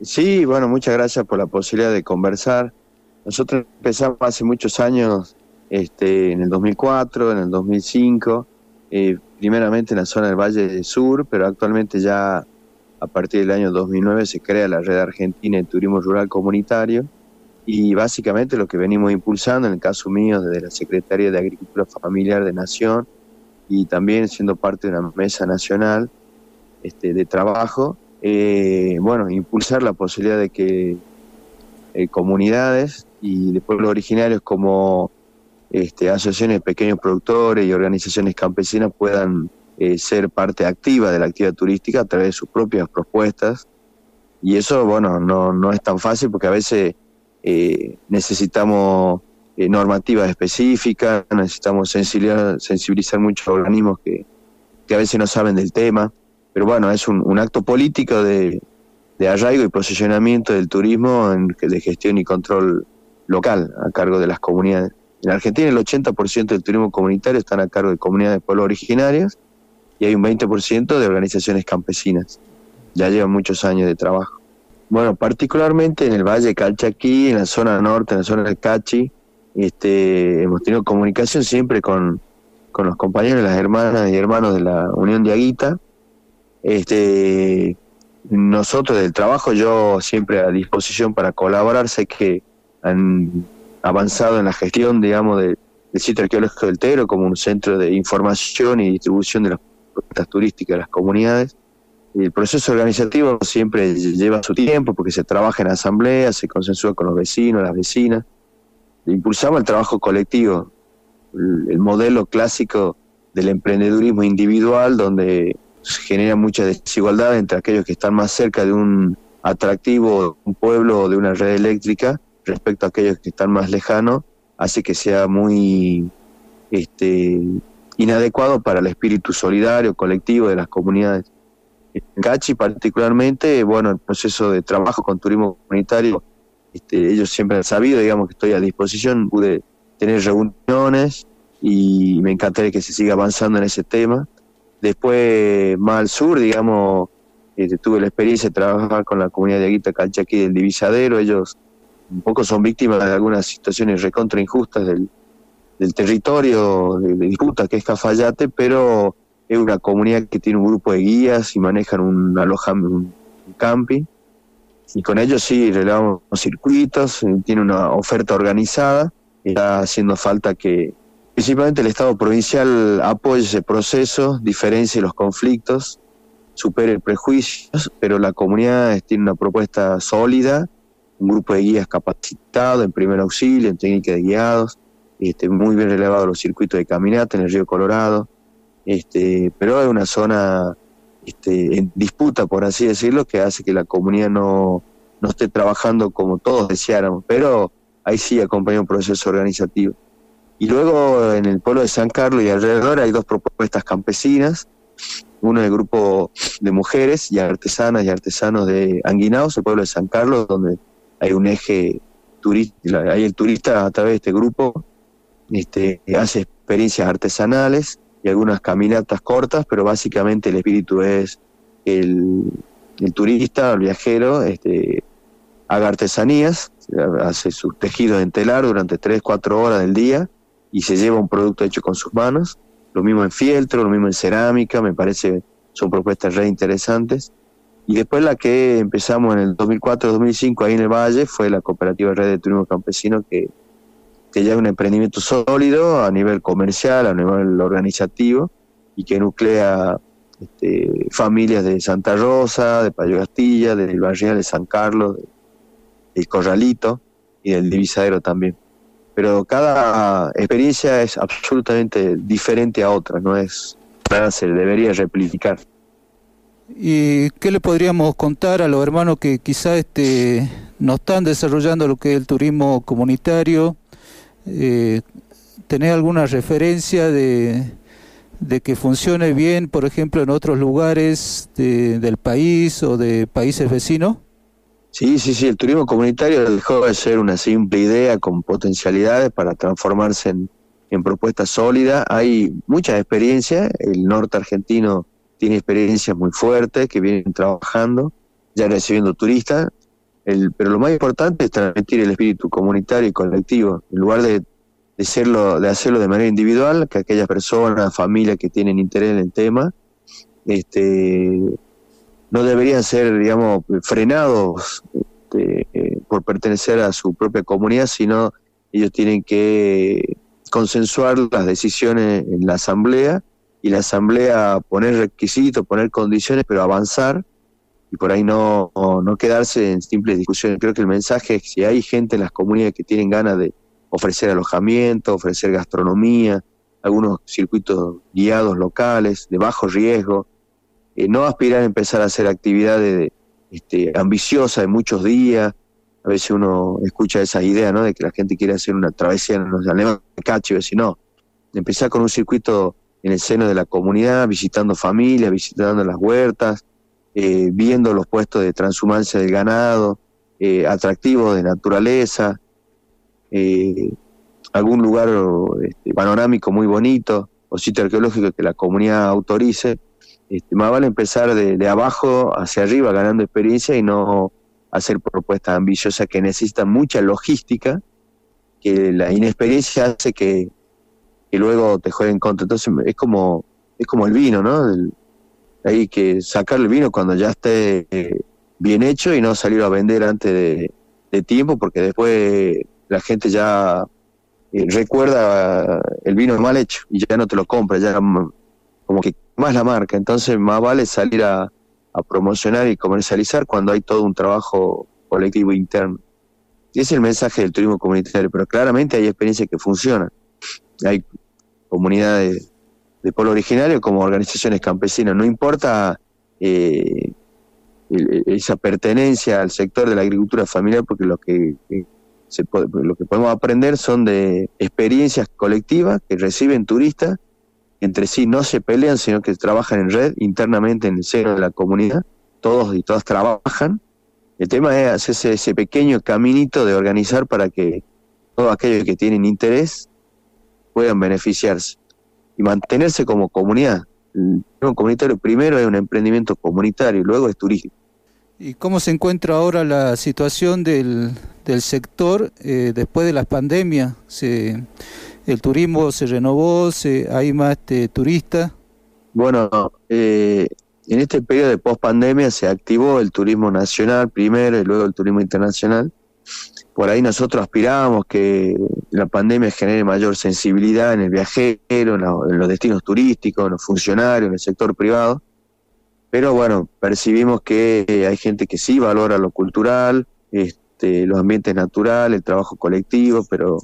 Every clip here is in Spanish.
Sí, bueno, muchas gracias por la posibilidad de conversar. Nosotros empezamos hace muchos años, en el 2004, en el 2005, primeramente en la zona del Valle del Sur, pero actualmente ya a partir del año 2009 se crea la Red Argentina de Turismo Rural Comunitario y básicamente lo que venimos impulsando, en el caso mío, desde la Secretaría de Agricultura Familiar de Nación y también siendo parte de una mesa nacional de trabajo, bueno, impulsar la posibilidad de que comunidades y de pueblos originarios como asociaciones de pequeños productores y organizaciones campesinas puedan ser parte activa de la actividad turística a través de sus propias propuestas. Y eso, bueno, no es tan fácil porque a veces necesitamos normativas específicas, necesitamos sensibilizar muchos organismos que a veces no saben del tema. Pero bueno, es un acto político de arraigo y posicionamiento del turismo de gestión y control local a cargo de las comunidades. En Argentina el 80% del turismo comunitario están a cargo de comunidades de pueblos originarios y hay un 20% de organizaciones campesinas. Ya llevan muchos años de trabajo. Bueno, particularmente en el Valle de Calchaquí, en la zona norte, en la zona del Cachi, hemos tenido comunicación siempre con los compañeros, las hermanas y hermanos de la Unión de Aguita. Nosotros del trabajo, yo siempre a disposición para colaborar. Sé que han avanzado en la gestión, digamos, del sitio arqueológico del Tegro como un centro de información y distribución de las propuestas turísticas de las comunidades. El proceso organizativo siempre lleva su tiempo porque se trabaja en asamblea, se consensúa con los vecinos, las vecinas. Impulsamos el trabajo colectivo, el modelo clásico del emprendedurismo individual, donde se genera mucha desigualdad entre aquellos que están más cerca de un atractivo, un pueblo o de una red eléctrica, respecto a aquellos que están más lejanos, hace que sea muy inadecuado para el espíritu solidario, colectivo de las comunidades. En Cachi particularmente, bueno, el proceso de trabajo con turismo comunitario, ellos siempre han sabido, digamos, que estoy a disposición, pude tener reuniones y me encantaría que se siga avanzando en ese tema. Después, más al sur, digamos, tuve la experiencia de trabajar con la comunidad de Aguita Calchaquí del Divisadero. Ellos un poco son víctimas de algunas situaciones recontra injustas del territorio, de disputas que es Cafayate, pero es una comunidad que tiene un grupo de guías y manejan un alojamiento, un camping, y con ellos sí relevamos circuitos, tiene una oferta organizada. Está haciendo falta que principalmente el Estado provincial apoye ese proceso, diferencie los conflictos, supere prejuicios, pero la comunidad tiene una propuesta sólida, un grupo de guías capacitado en primer auxilio, en técnica de guiados, muy bien relevados los circuitos de caminata en el río Colorado, pero es una zona en disputa, por así decirlo, que hace que la comunidad no esté trabajando como todos deseáramos, pero ahí sí acompaña un proceso organizativo. Y luego en el pueblo de San Carlos y alrededor hay dos propuestas campesinas. Uno es el grupo de mujeres y artesanas y artesanos de Anguinaos, el pueblo de San Carlos, donde hay un eje turista, hay el turista a través de este grupo, hace experiencias artesanales y algunas caminatas cortas, pero básicamente el espíritu es el turista, el viajero, haga artesanías, hace sus tejidos en telar durante 3-4 horas del día y se lleva un producto hecho con sus manos. Lo mismo en fieltro, lo mismo en cerámica, me parece son propuestas re interesantes. Y después la que empezamos en el 2004-2005 ahí en el Valle fue la Cooperativa Red de Turismo Campesino, que ya es un emprendimiento sólido a nivel comercial, a nivel organizativo, y que nuclea familias de Santa Rosa, de Payo Castilla, del Barrial de San Carlos, del Corralito y del Divisadero también. Pero cada experiencia es absolutamente diferente a otra, no es nada, se debería replicar. ¿Y qué le podríamos contar a los hermanos que quizá no están desarrollando lo que es el turismo comunitario? ¿Tenés alguna referencia de que funcione bien, por ejemplo, en otros lugares del país o de países vecinos? Sí, el turismo comunitario dejó de ser una simple idea con potencialidades para transformarse en propuestas sólidas. Hay muchas experiencias, el norte argentino tiene experiencias muy fuertes que vienen trabajando, ya recibiendo turistas. Pero lo más importante es transmitir el espíritu comunitario y colectivo, en lugar de hacerlo de manera individual, que aquellas personas, familias que tienen interés en el tema, no deberían ser, digamos, frenados por pertenecer a su propia comunidad, sino ellos tienen que consensuar las decisiones en la asamblea, y la asamblea poner requisitos, poner condiciones, pero avanzar, y por ahí no quedarse en simples discusiones. Creo que el mensaje es: si hay gente en las comunidades que tienen ganas de ofrecer alojamiento, ofrecer gastronomía, algunos circuitos guiados locales de bajo riesgo, no aspirar a empezar a hacer actividades ambiciosas de muchos días. A veces uno escucha esas ideas, ¿no?, de que la gente quiere hacer una travesía en los llanos de Cacho, y decir, no, empezar con un circuito en el seno de la comunidad, visitando familias, visitando las huertas, viendo los puestos de transhumancia del ganado, atractivos de naturaleza, algún lugar panorámico muy bonito, o sitio arqueológico que la comunidad autorice. Más vale empezar de abajo hacia arriba, ganando experiencia, y no hacer propuestas ambiciosas que necesitan mucha logística, que la inexperiencia hace que luego te jueguen en contra. Entonces es como el vino, ¿no? Hay que sacar el vino cuando ya esté bien hecho, y no salir a vender antes de tiempo, porque después la gente ya recuerda el vino mal hecho y ya no te lo compra, ya como que más la marca. Entonces más vale salir a promocionar y comercializar cuando hay todo un trabajo colectivo interno. Y ese es el mensaje del turismo comunitario, pero claramente hay experiencias que funcionan. Hay comunidades de pueblo originario como organizaciones campesinas, no importa esa pertenencia al sector de la agricultura familiar, porque lo que podemos aprender son de experiencias colectivas que reciben turistas, que entre sí no se pelean, sino que trabajan en red internamente en el seno de la comunidad. Todos y todas trabajan. El tema es hacerse ese pequeño caminito de organizar para que todos aquellos que tienen interés puedan beneficiarse y mantenerse como comunidad. El turismo comunitario primero es un emprendimiento comunitario, luego es turístico. ¿Y cómo se encuentra ahora la situación del sector después de la pandemia? ¿El turismo se renovó? ¿Hay más turistas? Bueno, en este periodo de post-pandemia se activó el turismo nacional primero y luego el turismo internacional. Por ahí nosotros aspirábamos que la pandemia genere mayor sensibilidad en el viajero, en los destinos turísticos, en los funcionarios, en el sector privado. Pero bueno, percibimos que hay gente que sí valora lo cultural, los ambientes naturales, el trabajo colectivo, pero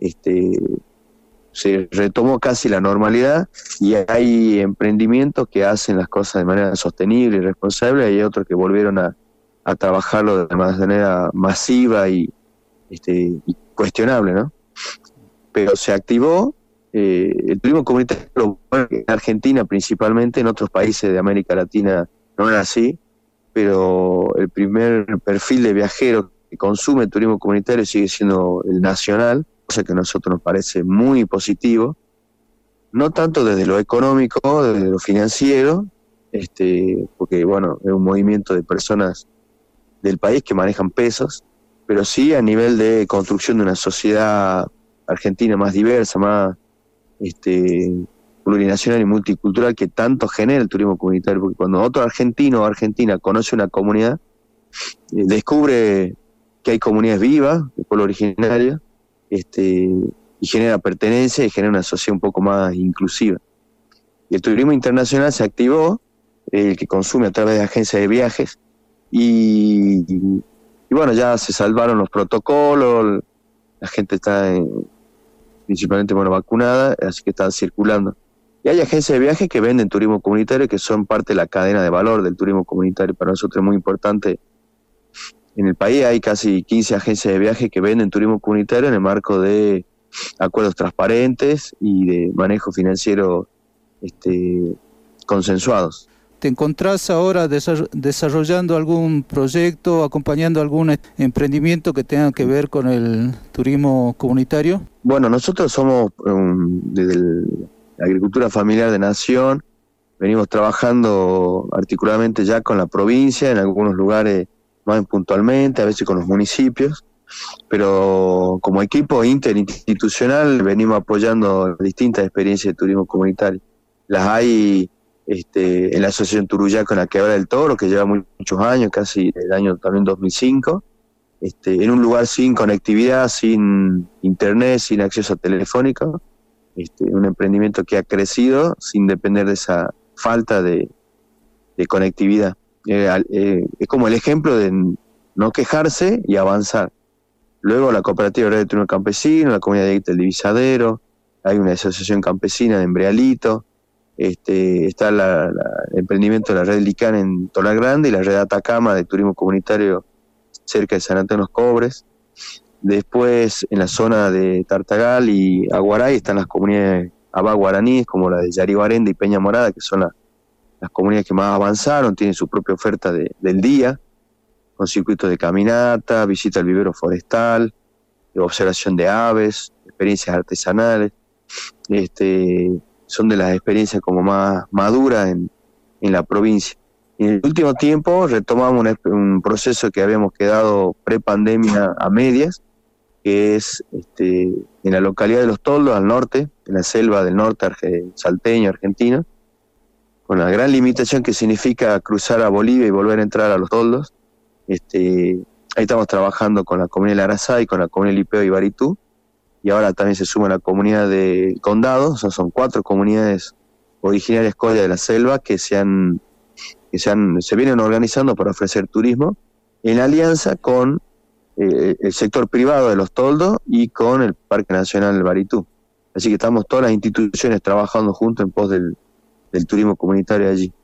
se retomó casi la normalidad, y hay emprendimientos que hacen las cosas de manera sostenible y responsable, y hay otros que volvieron a trabajarlo de manera masiva y cuestionable, ¿no? Pero se activó el turismo comunitario en Argentina principalmente. En otros países de América Latina no era así, pero el primer perfil de viajero que consume el turismo comunitario sigue siendo el nacional, cosa que a nosotros nos parece muy positivo, no tanto desde lo económico, desde lo financiero, porque bueno, es un movimiento de personas del país que manejan pesos, pero sí a nivel de construcción de una sociedad argentina más diversa, más plurinacional y multicultural, que tanto genera el turismo comunitario. Porque cuando otro argentino o argentina conoce una comunidad, descubre que hay comunidades vivas, de pueblo originario, y genera pertenencia y genera una sociedad un poco más inclusiva. Y el turismo internacional se activó, el que consume a través de agencias de viajes, y bueno, ya se salvaron los protocolos, la gente está principalmente vacunada, así que están circulando. Y hay agencias de viajes que venden turismo comunitario, que son parte de la cadena de valor del turismo comunitario. Para nosotros es muy importante. En el país hay casi 15 agencias de viaje que venden turismo comunitario en el marco de acuerdos transparentes y de manejo financiero consensuados. ¿Te encontrás ahora desarrollando algún proyecto, acompañando algún emprendimiento que tenga que ver con el turismo comunitario? Bueno, nosotros somos desde la agricultura familiar de Nación, venimos trabajando articuladamente ya con la provincia, en algunos lugares más puntualmente, a veces con los municipios, pero como equipo interinstitucional venimos apoyando distintas experiencias de turismo comunitario. Las hay en la Asociación Turuyá con la Quebrada del Toro, que lleva muchos años, casi el año también 2005, en un lugar sin conectividad, sin internet, sin acceso telefónico, un emprendimiento que ha crecido sin depender de esa falta de conectividad. Es como el ejemplo de no quejarse y avanzar. Luego la Cooperativa de Turismo Campesino, la Comunidad de del Divisadero, hay una asociación campesina de Embrealito, está el emprendimiento de la red Licán en Tola Grande y la red Atacama de turismo comunitario cerca de San Antonio de los Cobres. Después en la zona de Tartagal y Aguaray están las comunidades abá guaraníes como la de Yaribarenda y Peña Morada, que son las comunidades que más avanzaron, tienen su propia oferta del día, con circuitos de caminata, visita al vivero forestal, observación de aves, experiencias artesanales. Son de las experiencias como más maduras en la provincia. Y en el último tiempo retomamos un proceso que habíamos quedado pre-pandemia a medias, que es en la localidad de Los Toldos, al norte, en la selva del norte salteño, argentino, con la gran limitación que significa cruzar a Bolivia y volver a entrar a Los Toldos. Ahí estamos trabajando con la comunidad de Larasay, con la comunidad de Lipeo y Baritú, y ahora también se suma la comunidad de Condado. Son 4 comunidades originarias de la selva que se vienen organizando para ofrecer turismo en alianza con el sector privado de Los Toldos y con el Parque Nacional del Baritú. Así que estamos todas las instituciones trabajando juntos en pos del turismo comunitario allí.